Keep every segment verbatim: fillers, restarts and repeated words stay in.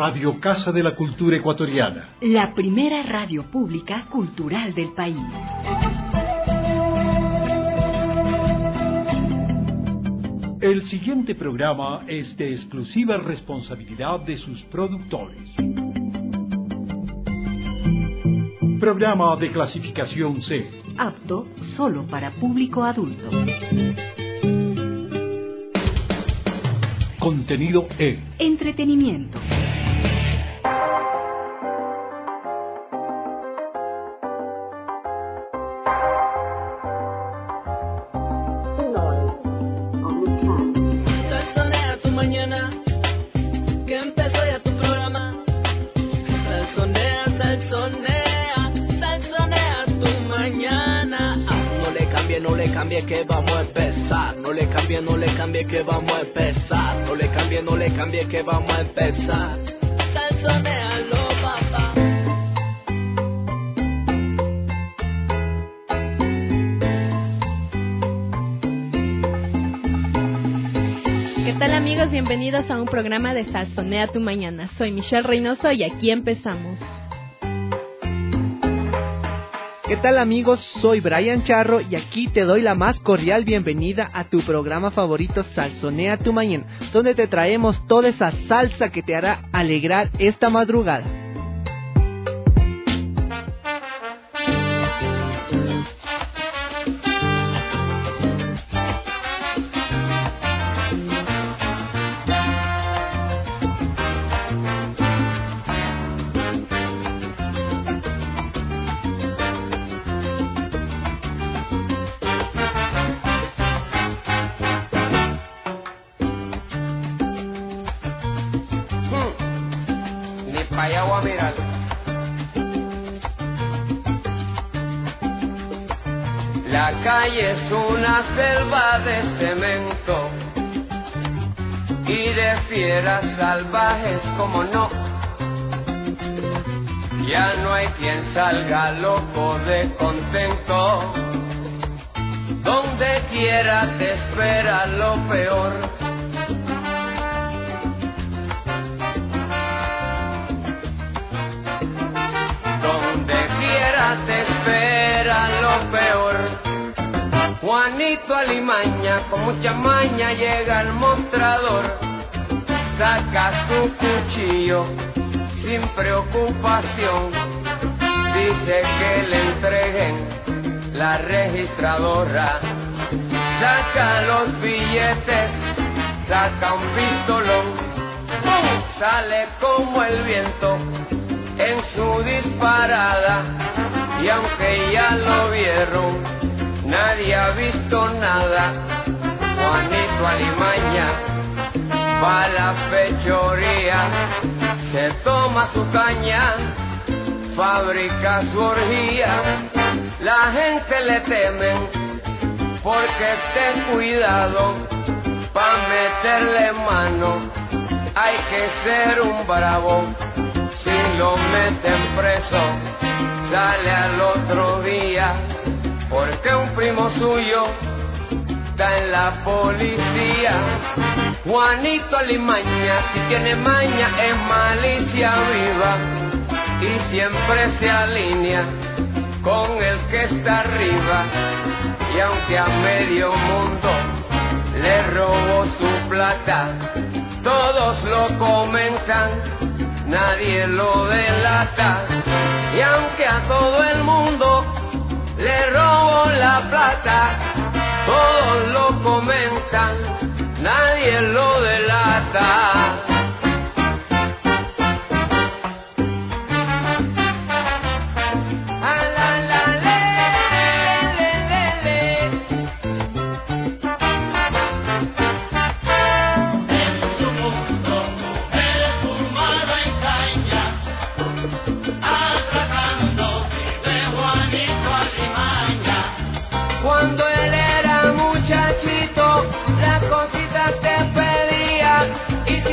Radio Casa de la Cultura Ecuatoriana. La primera radio pública cultural del país. El siguiente programa es de exclusiva responsabilidad de sus productores. Programa de clasificación C. Apto solo para público adulto. Contenido E. Entretenimiento. Salsonea tu mañana, que empezó ya tu programa. Salsonea, salsonea, salsonea tu mañana. Ah, no le cambie, no le cambie que vamos a empezar. No le cambie, no le cambie que vamos a empezar. No le cambie, no le cambie que vamos a empezar. Salsonealo, papá. ¿Qué tal, amigos? Bienvenidos a un programa de Salsonea tu Mañana. Soy Michelle Reynoso y aquí empezamos. ¿Qué tal, amigos? Soy Brian Charro y aquí te doy la más cordial bienvenida a tu programa favorito Salsonea tu Mañana, donde te traemos toda esa salsa que te hará alegrar esta madrugada. Allá voy a mirar. La calle es una selva de cemento y de fieras salvajes, como no. Ya no hay quien salga loco de contento. Donde quiera te espera lo peor. Te espera lo peor. Juanito Alimaña con mucha maña llega al mostrador, saca su cuchillo sin preocupación, dice que le entreguen la registradora, saca los billetes, saca un pistolón, sale como el viento en su disparada. Y aunque ya lo vieron, nadie ha visto nada. Juanito Alimaña va a la fechoría, se toma su caña, fabrica su orgía. La gente le temen porque ten cuidado, pa' meterle mano hay que ser un bravo. Si lo meten preso, sale al otro día, porque un primo suyo está en la policía. Juanito Alimaña, si tiene maña, es malicia viva, y siempre se alinea con el que está arriba. Y aunque a medio mundo le robó su plata, todos lo comentan, nadie lo delata. Y aunque a todo el mundo le robó la plata, todos lo comentan, nadie lo delata. Cuando él era muchachito, las cositas te pedía, y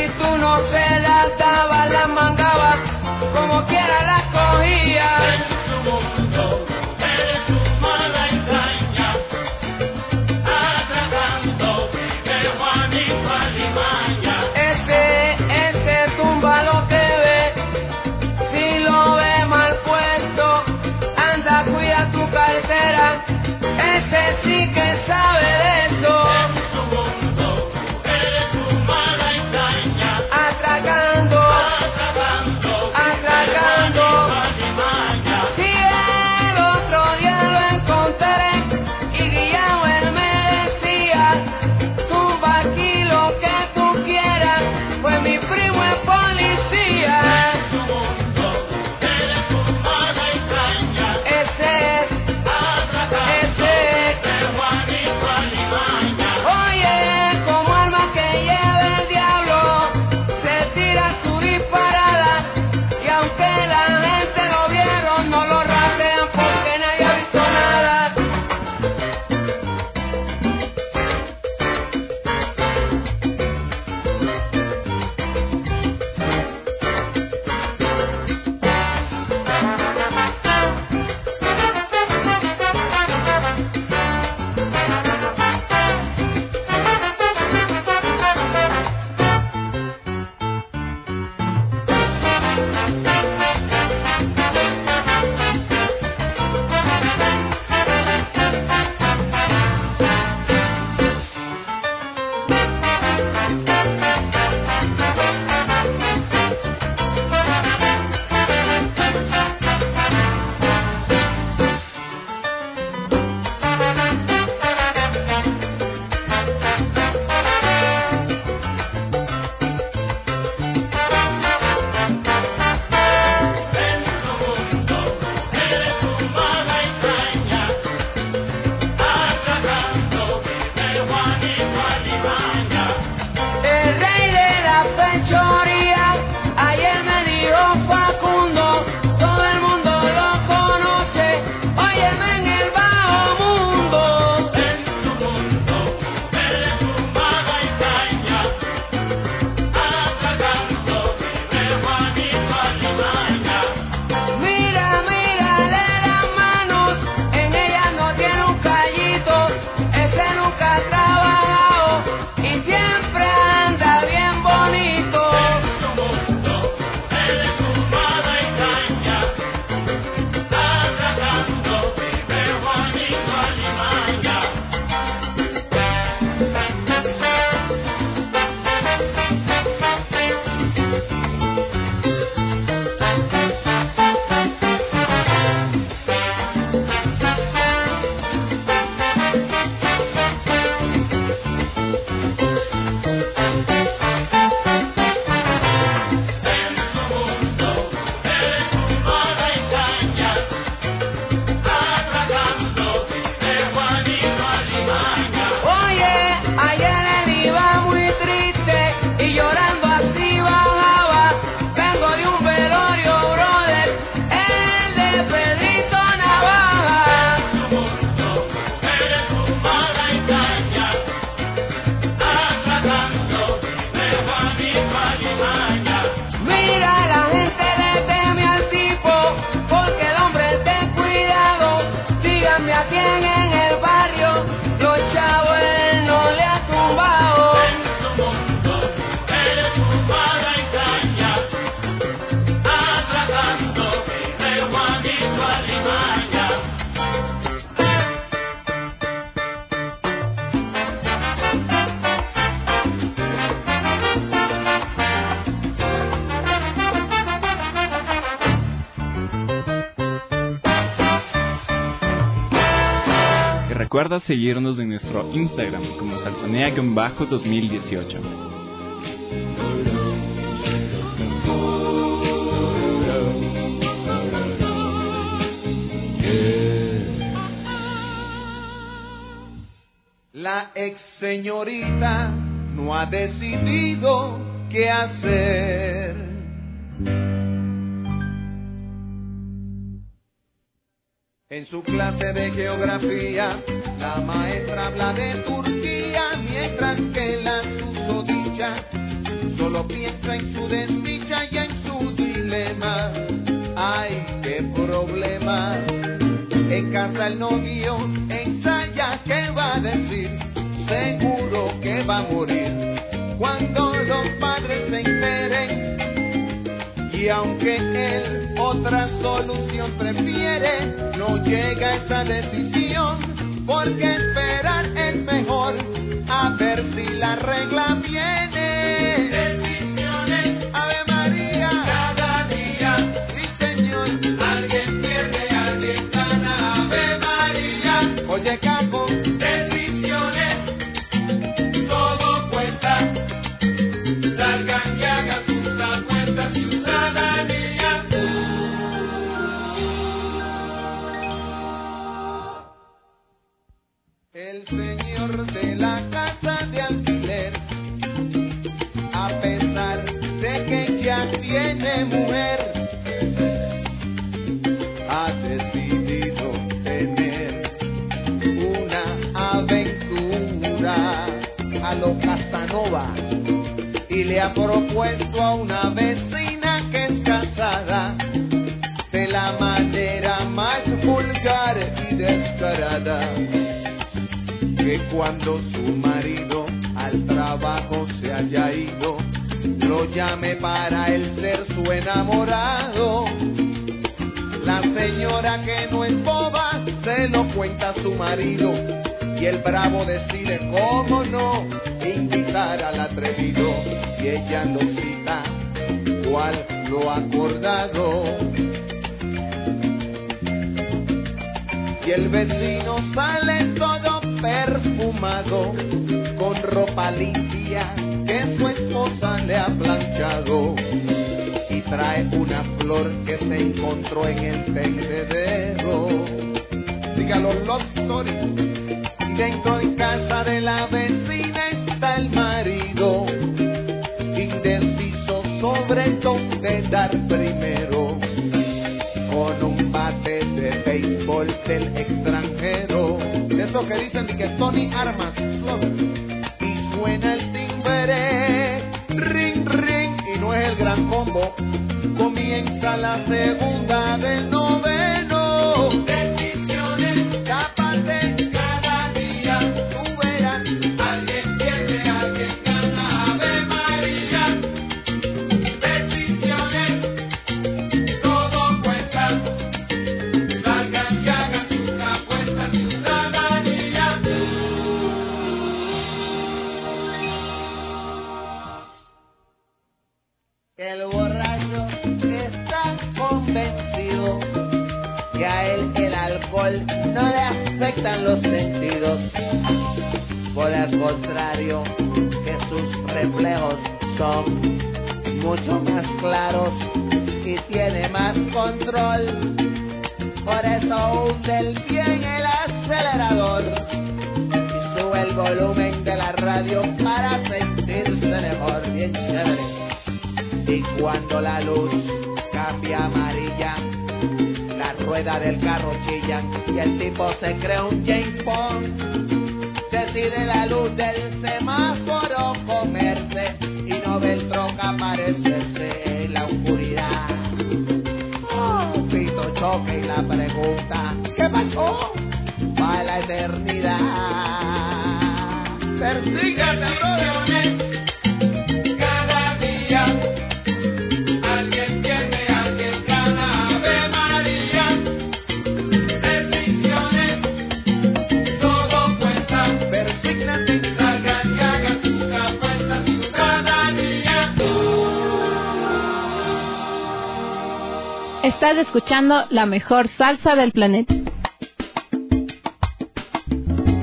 Recuerda seguirnos en nuestro Instagram como salsonea dos mil dieciocho. La ex señorita no ha decidido qué hacer. En su clase de geografía, la maestra habla de Turquía, mientras que la susodicha solo piensa en su desdicha y en su dilema. ¡Ay, qué problema! En casa el novio ensaya qué va a decir, seguro que va a morir cuando los padres se enteren. Y aunque él otra solución prefiere, no llega a esa decisión, porque esperar es mejor, a ver si la regla viene. Decisiones, Ave María, cada día, sí señor, alguien pierde, alguien gana, Ave María. Oye, Caco, decisiones, todo cuesta, salgan y hagan sus apuestas, ciudadanía. El señor de la casa de alquiler, a pesar de que ya tiene mujer, ha decidido tener una aventura a lo Casanova y le ha propuesto a una vecina que es casada de la manera más vulgar y descarada, que cuando su marido al trabajo se haya ido, lo llame para él ser su enamorado. La señora, que no es boba, se lo cuenta a su marido, y el bravo decide, cómo no, invitar al atrevido, y ella lo cita, cual lo acordado. Y el vecino sale todo perfumado, con ropa limpia que su esposa le ha planchado, y trae una flor que se encontró en el tendedero. Dígalo, love story. Dentro de casa de la vecina está el marido, indeciso sobre dónde dar primero, con un bate de béisbol del extranjero, de esos que dicen de que Tony Armas, y suena el timbre, ring ring, y no es el gran combo, comienza la segunda del noveno. Decisiones, tápate cada día, tú verás, alguien pierde, alguien gana, Ave María. Decisiones, todo cuesta, salgan y hagan sus apuestas, ciudadanía. El borracho está convencido que a él el alcohol no le afectan los sentidos, por el contrario, que sus reflejos son mucho más claros y tiene más control. Por eso hunde el pie en el acelerador y sube el volumen de la radio para sentirse mejor, bien chévere. Y cuando la luz cambia amarilla, la rueda del carro chilla y el tipo se cree un James Bond. Decide la luz del semáforo comerse y no ve el troca aparecerse en la oscuridad. Oh, pito choque y la pregunta, ¿qué pasó? Va a la eternidad. Persíguete, brother. Cada día alguien pierde, alguien gana, Ave María. Decisiones, todo cuesta. Persígnate, salgan y hagan sus apuestas, ciudadanía. Estás escuchando la mejor salsa del planeta.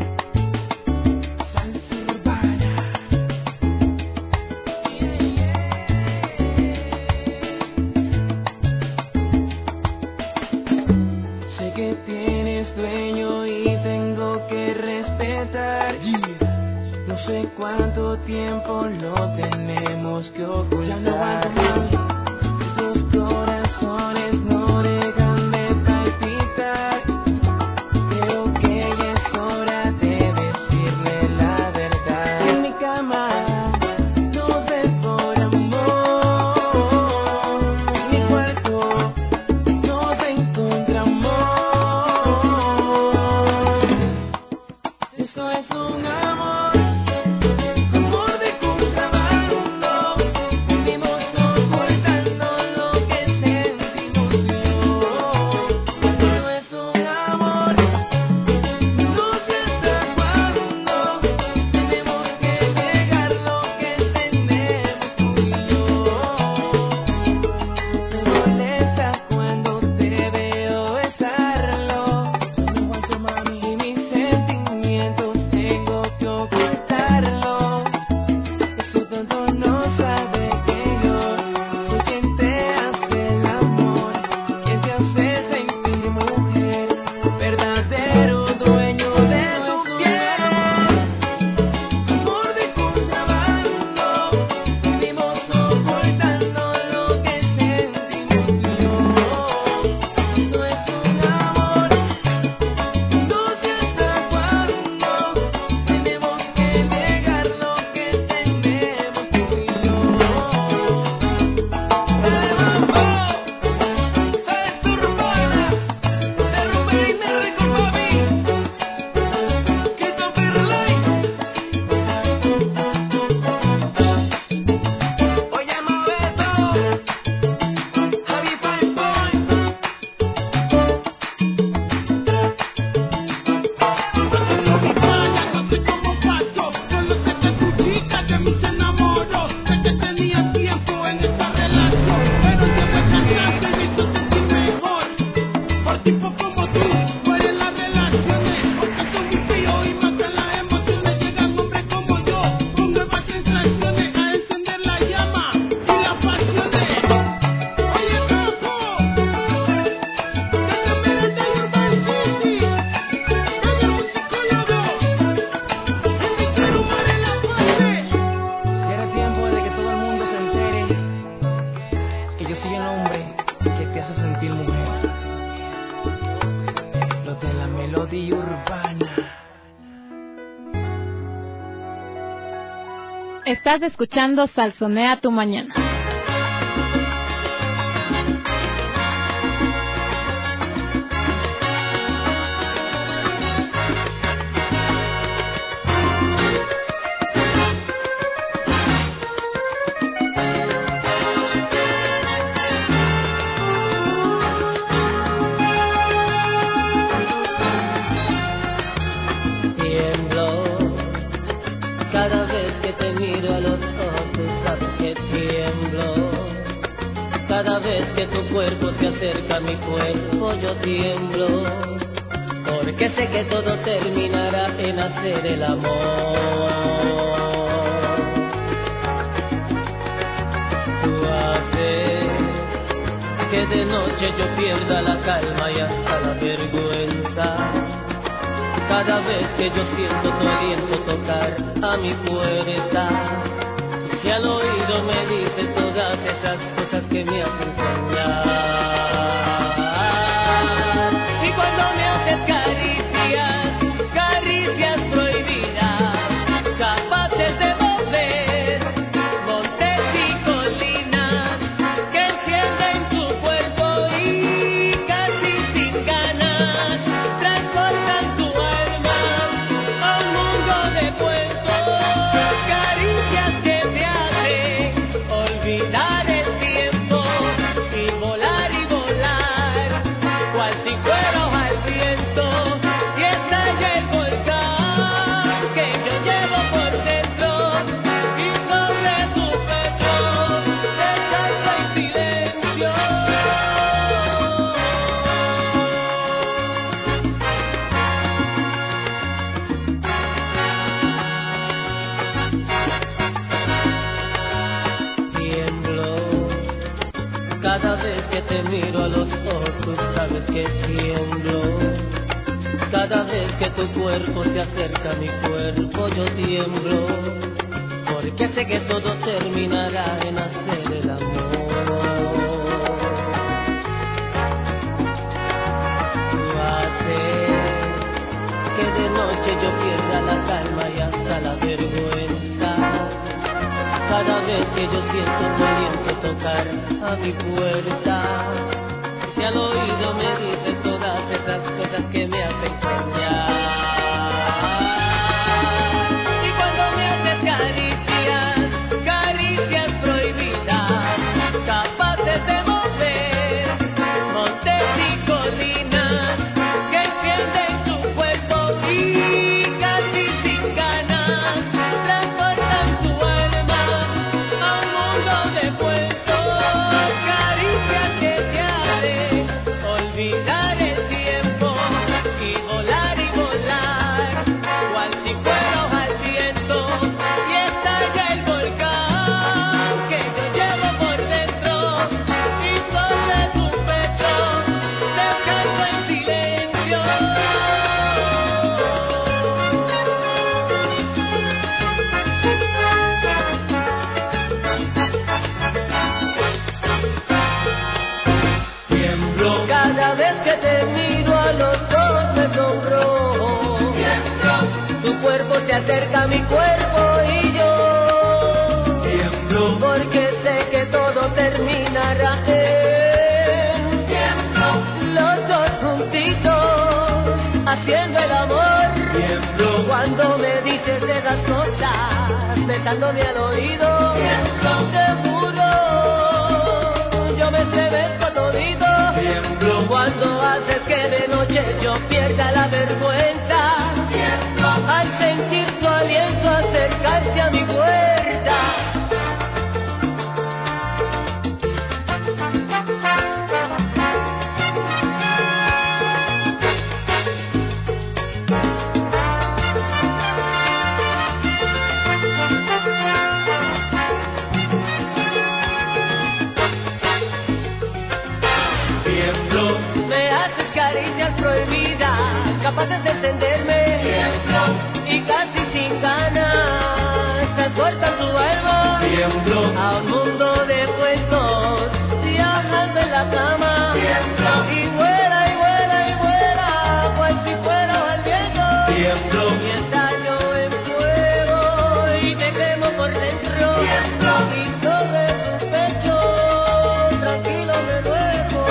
tenemos que ocultar. Ya no aguanto más. Los corazones no dejan de palpitar. Creo que ya es hora de decirle la verdad. En mi cama no sé por amor. En mi cuarto no se encuentra amor. Esto es un amor. Estás escuchando Salsonea tu Mañana. Cada vez que tu cuerpo se acerca a mi cuerpo yo tiemblo, porque sé que todo terminará en hacer el amor. Tú haces que de noche yo pierda la calma y hasta la vergüenza. Cada vez que yo siento tu aliento tocar a mi puerta, y al oído me dice todas esas cosas que me hacen soñar. Y cuando me haces caricias, caricias prohibidas, capaces de mover montes y colinas, que encienden tu cuerpo y casi sin ganas transportan tu alma a un mundo de cuentos, caricias que te hacen olvidar el tiempo y volar y volar, cual si fueras al viento, y estalla el volcán que yo llevo por dentro, y sobre tu pecho descansa en silencio. Tiemblo cada vez que te miro a los ojos, tú sabes que tiemblo. Cada vez que tu cuerpo se acerca a mi cuerpo yo tiemblo, porque sé que todo terminará en hacer el amor. Tú haces que de noche yo pierda la calma y hasta la vergüenza. Cada vez que yo siento un doliente tocar a mi puerta, y al oído me dices todas esas cosas que me hacen soñar. Y cuando me haces caricias, caricias prohibidas, capaces de mover montes y colinas, que encienden tu cuerpo y casi sin ganas transportan tu alma a un mundo de cuentos, caricias que te haré olvidar el tiempo y volar y volar, cual si fuera hoja al viento, y estalla el volcán que yo llevo por dentro, y sobre tu pecho descanso en silencio. Tiemblo cada vez que te miro a los ojos, me sonrojo. Tiemblo, tu cuerpo se acerca a mi cuerpo y yo tiemblo, porque sé que todo terminará en tiemblo, los dos juntitos haciendo el amor. Tiemblo, cuando me dices esas cosas, besándome al oído. Tiemblo, te juro, yo me estremezco todito. Tiemblo, cuando haces que de noche yo pierda la vergüenza. Tiemblo, al sentir tu aliento acercarse a mi puerta. Tiemblo, me haces caricias prohibidas, capaces de entenderme. Tiemblo, y casi sin ganas transportan tu alma. Tiemblo, a un mundo de cuentos, viajando en la cama. Tiemblo, y vuela y vuela y vuela, cual si fuera al viento. Tiemblo, y estallo en fuego y te quemo por dentro. Tiemblo, y sobre tu pecho tranquilo me duermo.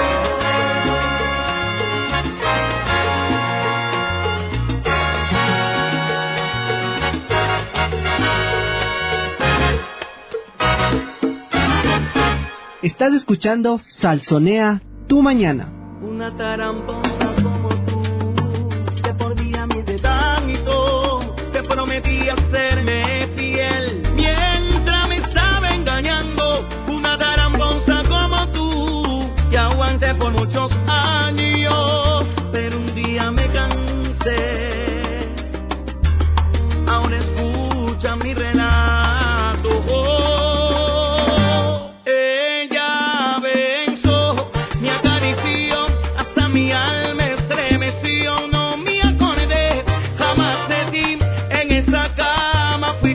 Estás escuchando Salsonea tu mañana. Una tramposa como tú, que por día me de tanto, te prometí hacerme fiel, mientras me estaba engañando. Una tramposa como tú, que aguanté por muchos años, pero un día me cansé. Ahora escucha mi relato. Ella pensó, me acarició, hasta mi alma estremeció. No me acordé jamás de ti, en esa cama fui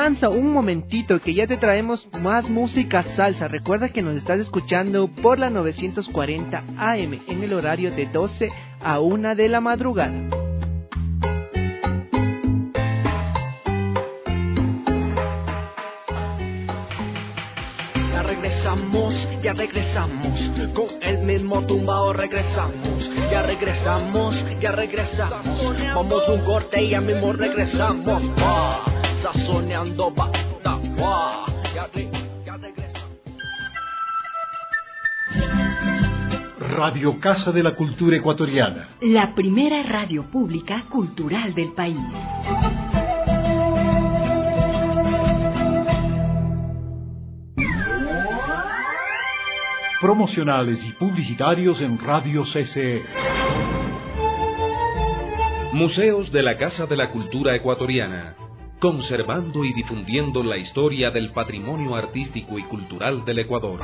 descansa un momentito que ya te traemos más música salsa. Recuerda que nos estás escuchando por la novecientos cuarenta A M en el horario de doce a una de la madrugada. Ya regresamos, ya regresamos, con el mismo tumbao regresamos, ya regresamos, ya regresamos, vamos un corte y ya mismo regresamos, ah, sazoneando bata, ah, ya, ya regresamos. Radio Casa de la Cultura Ecuatoriana. La primera radio pública cultural del país. Promocionales y publicitarios en Radio C C E. Museos de la Casa de la Cultura Ecuatoriana, conservando y difundiendo la historia del patrimonio artístico y cultural del Ecuador.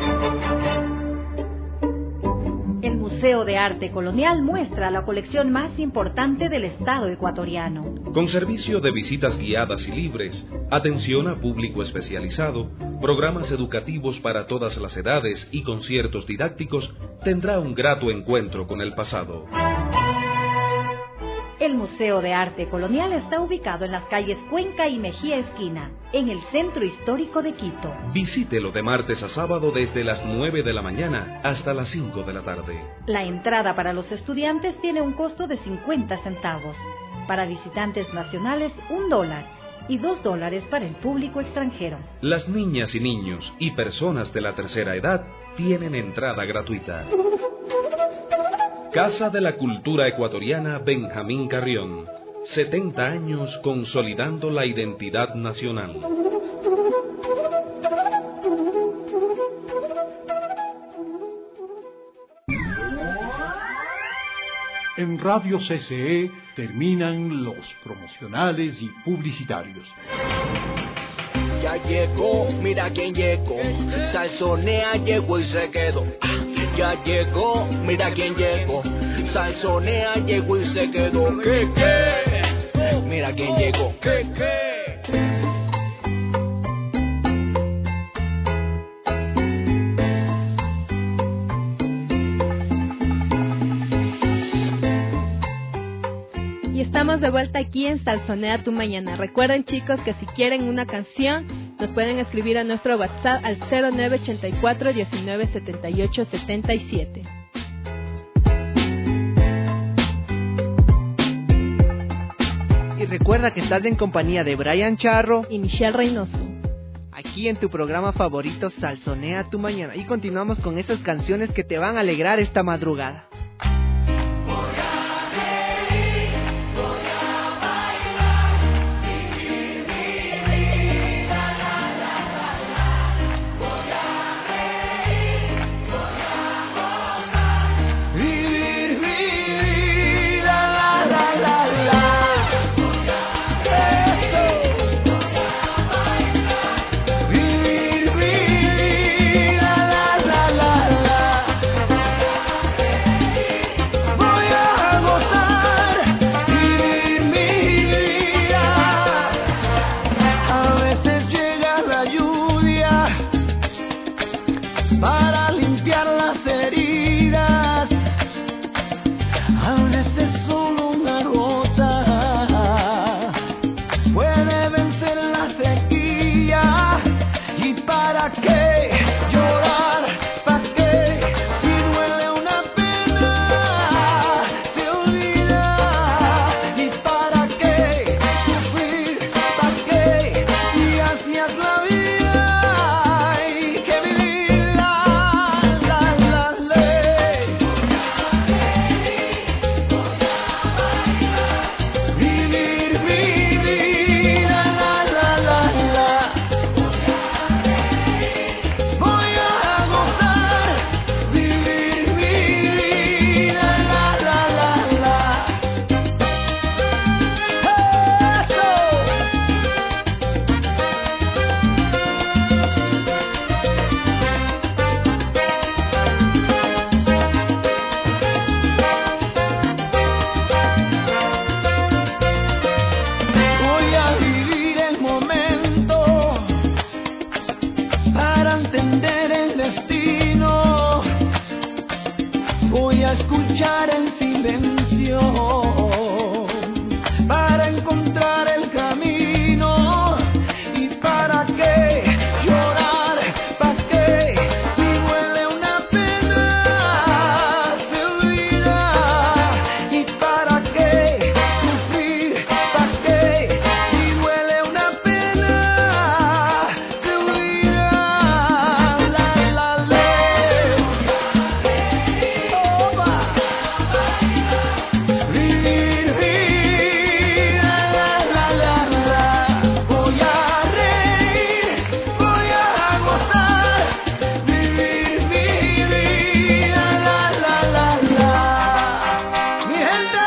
El Museo de Arte Colonial muestra la colección más importante del Estado ecuatoriano. Con servicio de visitas guiadas y libres, atención a público especializado, programas educativos para todas las edades y conciertos didácticos, tendrá un grato encuentro con el pasado. El Museo de Arte Colonial está ubicado en las calles Cuenca y Mejía Esquina, en el centro histórico de Quito. Visítelo de martes a sábado desde las nueve de la mañana hasta las cinco de la tarde. La entrada para los estudiantes tiene un costo de cincuenta centavos. Para visitantes nacionales, un dólar. Y dos dólares para el público extranjero. Las niñas y niños y personas de la tercera edad tienen entrada gratuita. Casa de la Cultura Ecuatoriana Benjamín Carrión. setenta años consolidando la identidad nacional. En Radio C C E terminan los promocionales y publicitarios. Ya llegó, mira quién llegó, salsonea llegó y se quedó. Ya llegó, mira quién llegó, salsonea llegó y se quedó. ¿Qué, qué? Mira quién llegó. ¿Qué, qué? Y estamos de vuelta aquí en Salsonea tu Mañana. Recuerden, chicos, que si quieren una canción, nos pueden escribir a nuestro WhatsApp al cero nueve ochenta y cuatro, diecinueve, setenta y ocho, setenta y siete. Y recuerda que estás en compañía de Brian Charro y Michelle Reynoso, aquí en tu programa favorito Salsonea tu Mañana. Y continuamos con estas canciones que te van a alegrar esta madrugada. voy a escuchar en silencio para encontrar el camino. ¿Y para qué llorar? ¿Para qué? Si duele una pena se olvida. ¿Y para qué sufrir? ¿Para qué? Si duele una pena se olvida. La la la. Opa. Vivir, vivir. La la la la. Voy a reír, voy a gozar. Vivir, vivir. La la la la. Mi gente.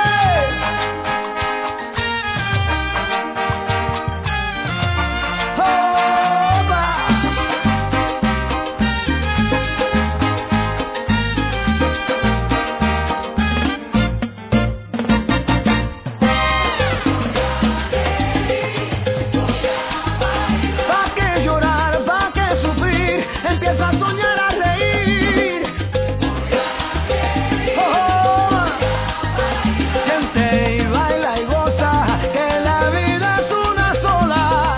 ¿Pa' qué llorar? ¿Pa' qué sufrir? Empieza a soñar, a reír. Oh, siente y baila y goza, que la vida es una sola.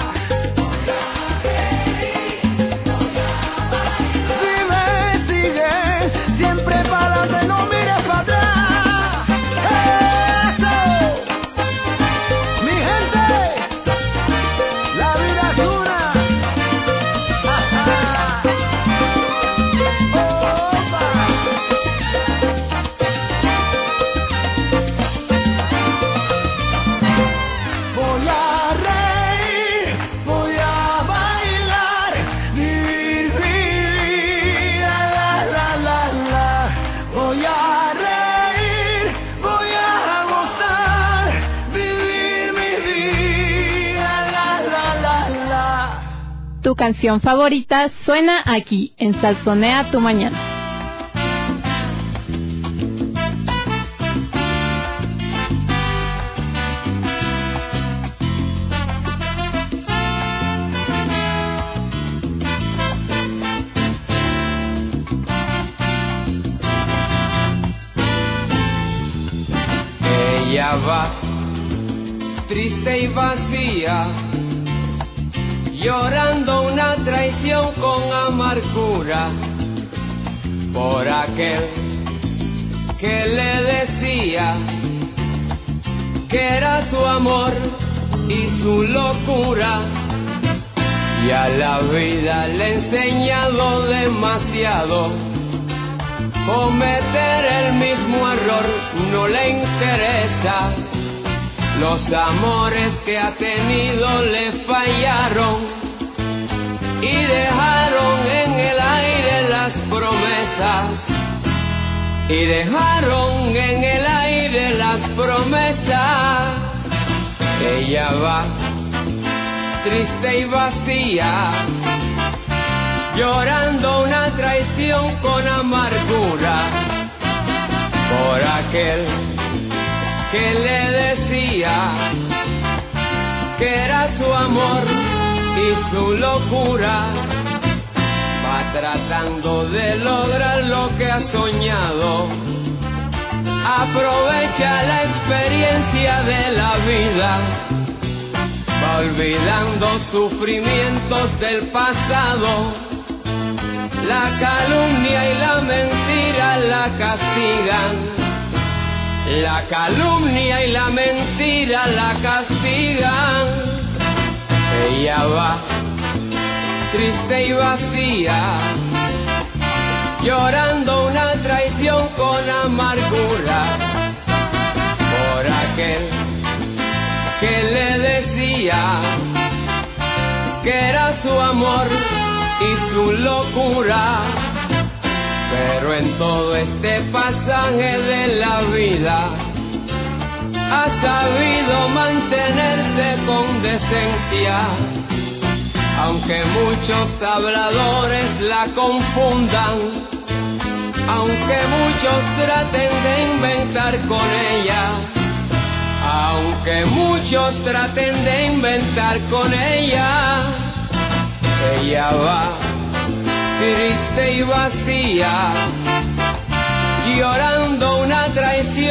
Vive, sigue, siempre para adelante, no mires para atrás. Eso, mi gente, la vida es una. Ajá. Opa. Voy a reír, voy a bailar, vivir, vivir, la la la la. Voy a reír, voy a gozar, vivir mi vida, la la la la. Tu canción favorita suena aquí, en Salsonea tu Mañana. Ella va triste y vacía, llorando una traición con amargura por aquel que le decía que era su amor y su locura. Y a la vida le he enseñado demasiado. Cometer el mismo error no le interesa. Los amores que ha tenido le fallaron y dejaron en el aire las promesas. Y dejaron en el aire las promesas. Ella va triste y vacía, llorando una traición con amargura por aquel que le decía que era su amor y su locura. Va tratando de lograr lo que ha soñado. Aprovecha la experiencia de la vida. Va olvidando sufrimientos del pasado. La calumnia y la mentira la castigan. La calumnia y la mentira la castigan. Ella va triste y vacía, llorando una traición con amargura por aquel que le decía que era su amor y su locura. Pero en todo este pasaje de la vida ha sabido mantenerse con decencia, aunque muchos habladores la confundan, aunque muchos traten de inventar con ella, aunque muchos traten de inventar con ella. Ella va triste y vacía, llorando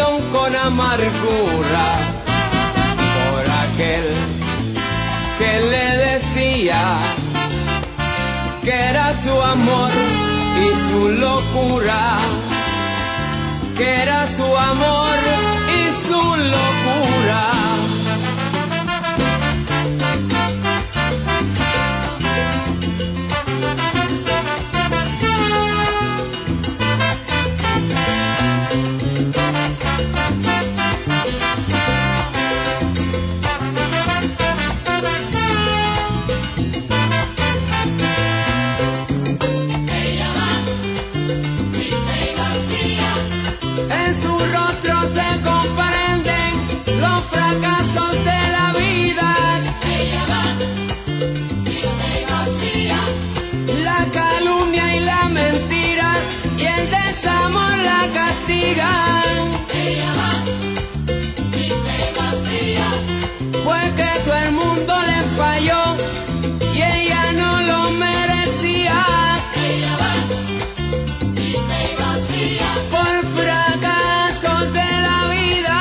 traición con amargura por aquel que le decía que era su amor y su locura, que era su amor y su locura. Fue que todo el mundo le falló y ella no lo merecía. Ella va y se vacía por fracasos de la vida.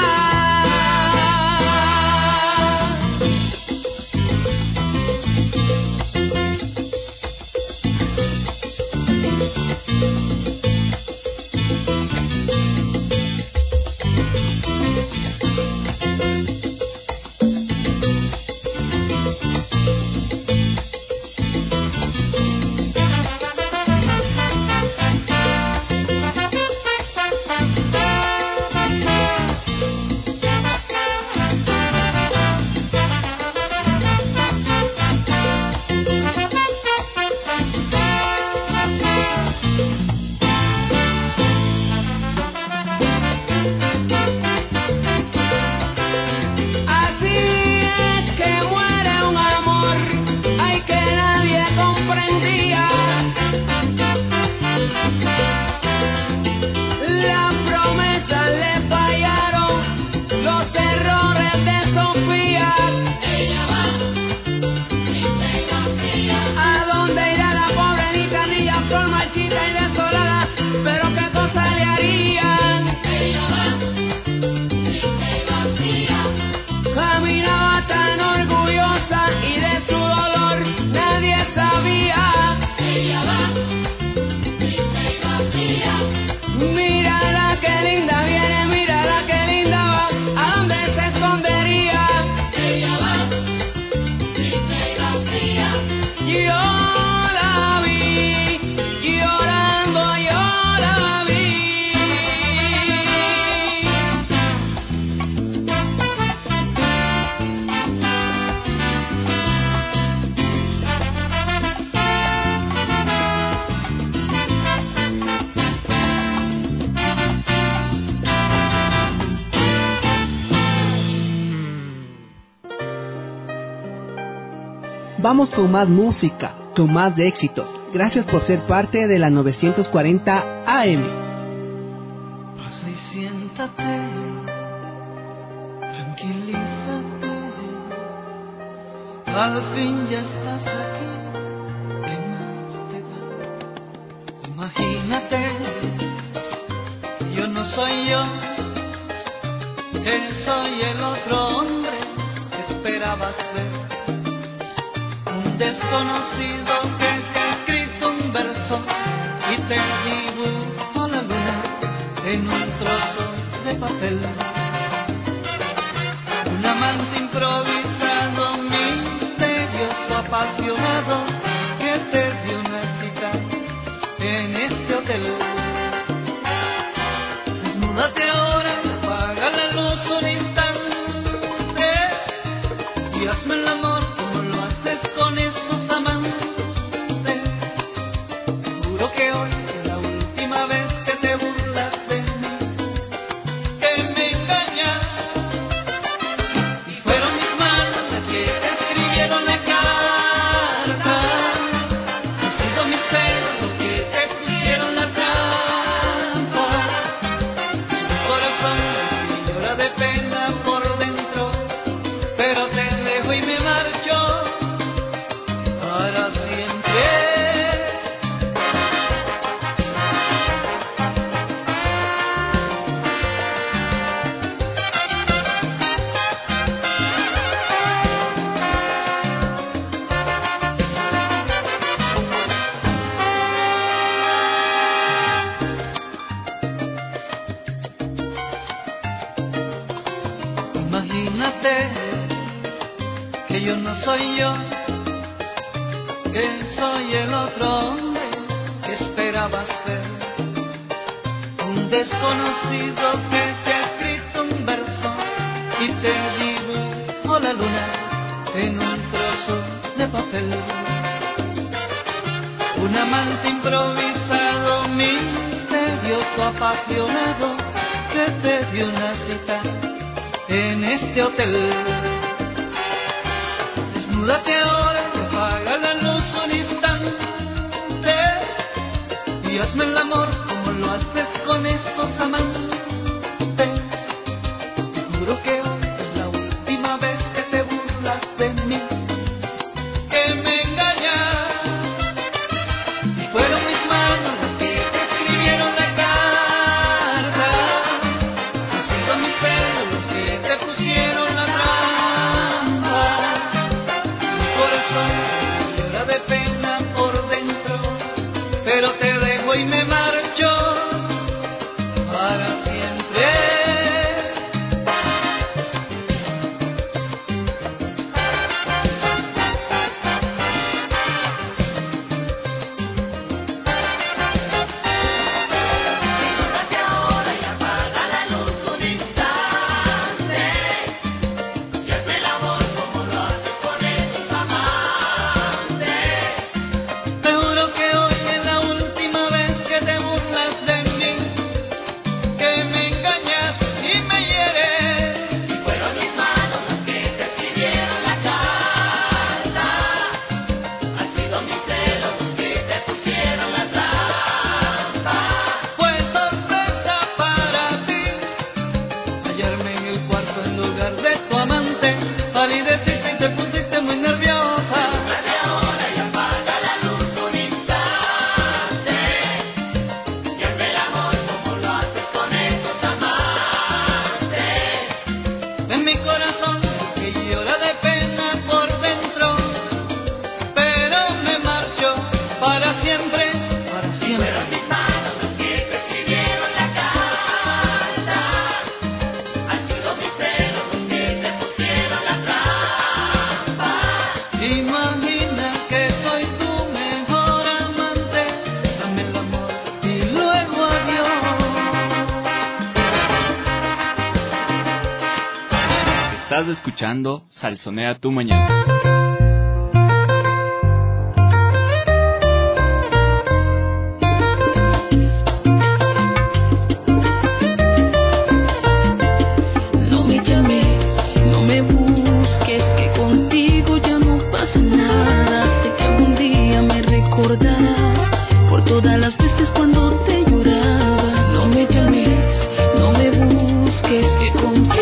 Vamos con más música, con más de éxitos. Gracias por ser parte de la novecientos cuarenta A M. Pasa y siéntate, tranquilízate. Al fin ya estás aquí. ¿Qué más te da? Imagínate, yo no soy yo, que soy el otro hombre que esperabas ver. Desconocido que te ha escrito un verso y te dibujo la luna en un trozo de papel. Un amante improvisado, misterioso, apasionado, que te dio una cita en este hotel. Desnúdate ahora, apaga la luz un instante y hazme el amor con esos amantes. Juro que hoy es la última vez que te burlas de mí, que me engañas. Y fueron mis manos las que te escribieron la carta. Ha sido mis celos los que te pusieron la trampa. Mi corazón que llora de pena por dentro, pero te dejo y me marcho. Imagínate que yo no soy yo, que soy el otro hombre que esperabas ser, un desconocido que te ha escrito un verso y te dibujó la luna en un trozo de papel. Un amante improvisado, misterioso, apasionado, que te dio una cita en este hotel. Desnúdate ahora y apaga la luz un instante y hazme el amor como lo haces con esos amantes. Te juro que hoy es la última vez que te burlas de mí, que me engañas. Y fueron mis manos las que te escribieron la carta, han sido mis celos los que te pusieron la trampa. Mi corazón llora de pena por dentro, pero te dejo y me marcho para siempre. Estás escuchando Salsonea tu Mañana. No me llames, no me busques, que contigo ya no pasa nada. Sé que algún día me recordarás por todas las veces cuando te lloraba. No me llames, no me busques, que contigo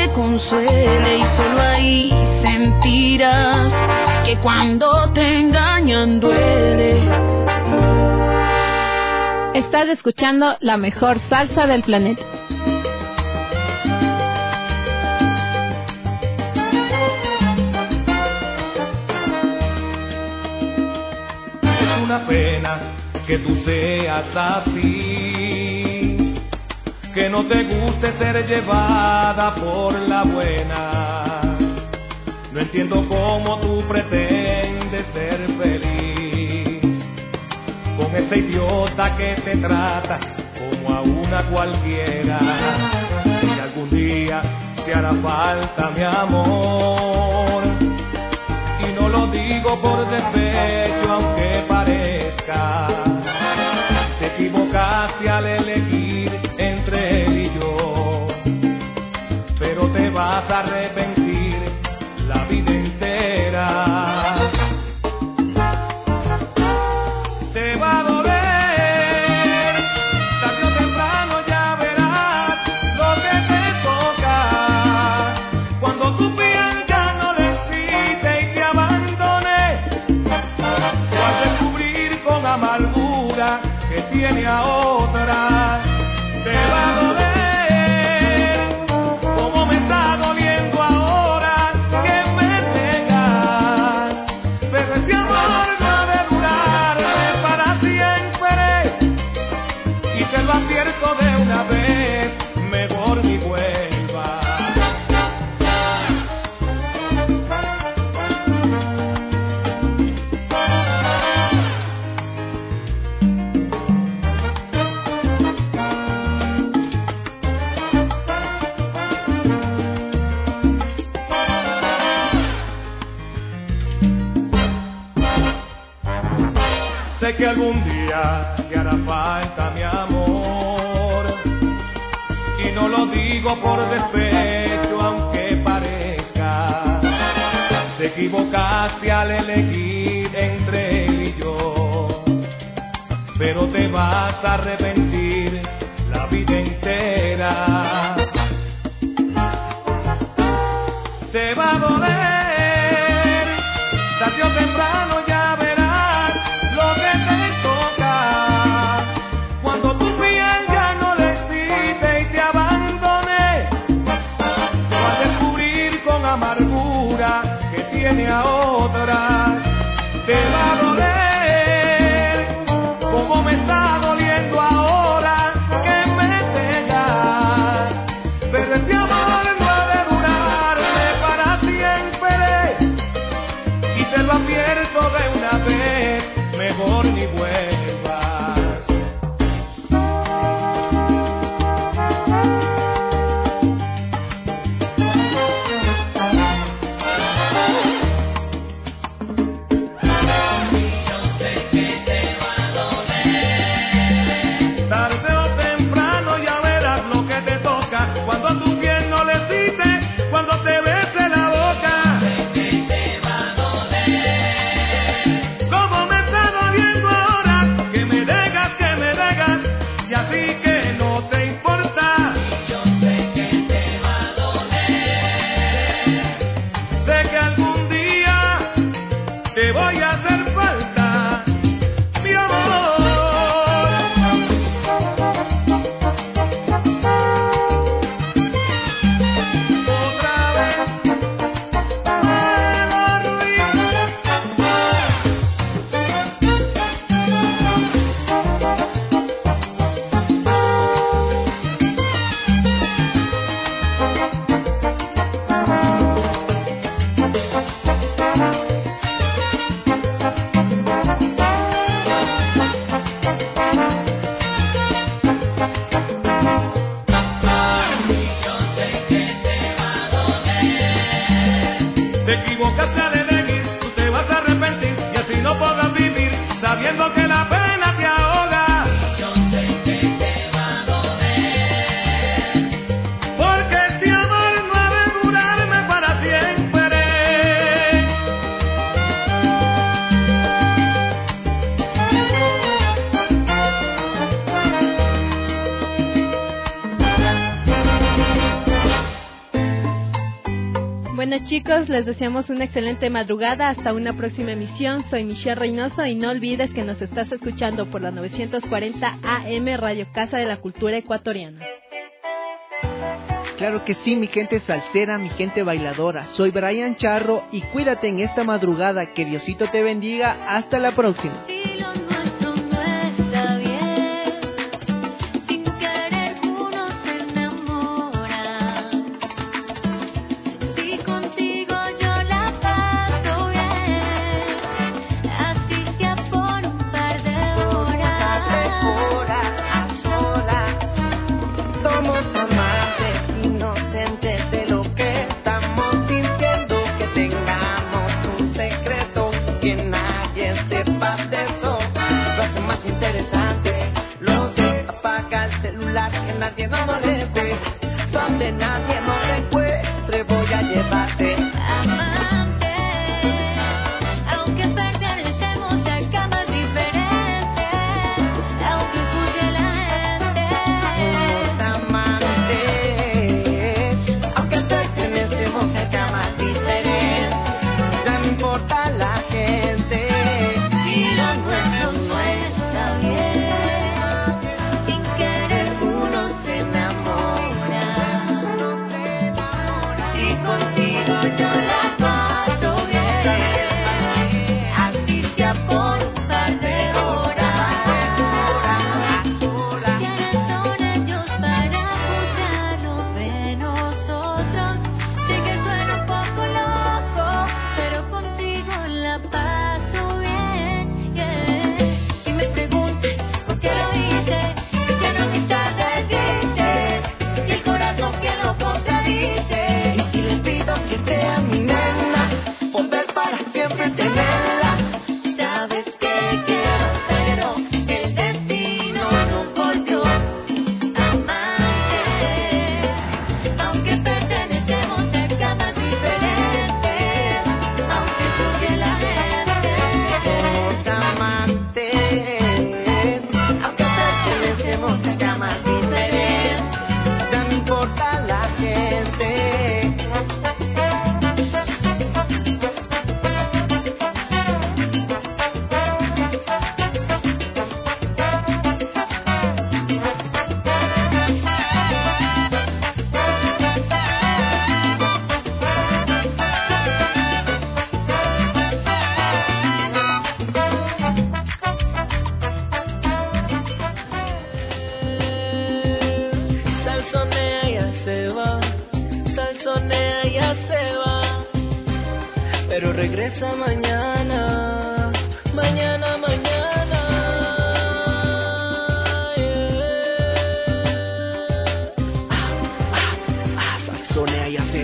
te consuele y solo ahí sentirás que cuando te engañan duele. Estás escuchando la mejor salsa del planeta. Es una pena que tú seas así, que no te guste ser llevada por la buena. No entiendo cómo tú pretendes ser feliz con ese idiota que te trata como a una cualquiera. Si algún día te hará falta mi amor, y no lo digo por despecho aunque parezca, te equivocaste al elegir entre él y yo, pero te vas a arrepentir la vida entera. Te va a doler, tarde o temprano ya verás lo que te toca. Cuando tu piel ya no necesite y te abandone, vas a descubrir con amargura que tiene a otra. Te va a doler como me está doliendo ahora que me negas, pero este amor no ha de durarme para siempre, y te lo advierto de una vez, mejor ni vuelva. Sé que algún día te hará falta mi amor, y no lo digo por despecho aunque parezca. Te equivocaste al elegir entre él y yo, pero te vas a arrepentir la vida entera. Te va a doler, tarde o temprano ya verás lo que te toca. Cuando tu piel ya no le excite y te abandone, vas a descubrir con amargura que tiene a otra. Te va a doler como me está doliendo ahora que me pegas, pero este amor no ha de durarme para siempre, y te lo advierto de una vez, mejor ni vuelvas. Yo sé que te va a doler. Tarde o temprano ya verás lo que te toca. Cuando a tu piel no le cite, cuando te bese la boca. Sé que te va a doler. Como me está doliendo ahora, que me dejas, que me dejas, y así que no te importa. Yo sé que te va a doler. Sé que algún día te voy a hacer falta, mi amor. Otra vez me dormí. Yo sé que te va a doler. Te equivocaste al elegir, tú te vas a arrepentir, y así no podrás vivir sabiendo que la pena te ahoga. Yo sé que te va a doler. Porque este amor no ha de durarme para siempre. Bueno chicos, les deseamos una excelente madrugada. Hasta una próxima emisión. Soy Michelle Reynoso y no olvides que nos estás escuchando por la novecientos cuarenta A M Radio Casa de la Cultura Ecuatoriana. Claro que sí, mi gente salsera, mi gente bailadora. Soy Brian Charro y cuídate en esta madrugada. Que Diosito te bendiga. Hasta la próxima. Nadie no moleste, donde nadie nos encuentre, voy a llevarte. Amante, aunque pertenecemos a camas diferentes, aunque juzgue la gente. Somos amantes, aunque pertenecemos a camas diferentes, ya no importa la gente, si lo nuestro no está bien. Yo la paso bien, así sea por un par de horas. ¿Quiénes son ellos para juzgar lo de nosotros? Sé que suena un poco loco, pero contigo la paso bien, yeah. Y me pregunté por qué lo hice, que no amistad desdices, y el corazón que lo contradice. Que sea mi nena, poder para siempre tenerla. Sabes que quiero, pero el destino nos volvió amantes, aunque pertenecemos a camas diferentes, aunque juzgue la gente. Somos amantes, aunque pertenecemos a camas diferentes, ya no importa la gente. Pero regresa mañana, mañana, mañana. Yeah. Ah, ah, ah, salsonea y hace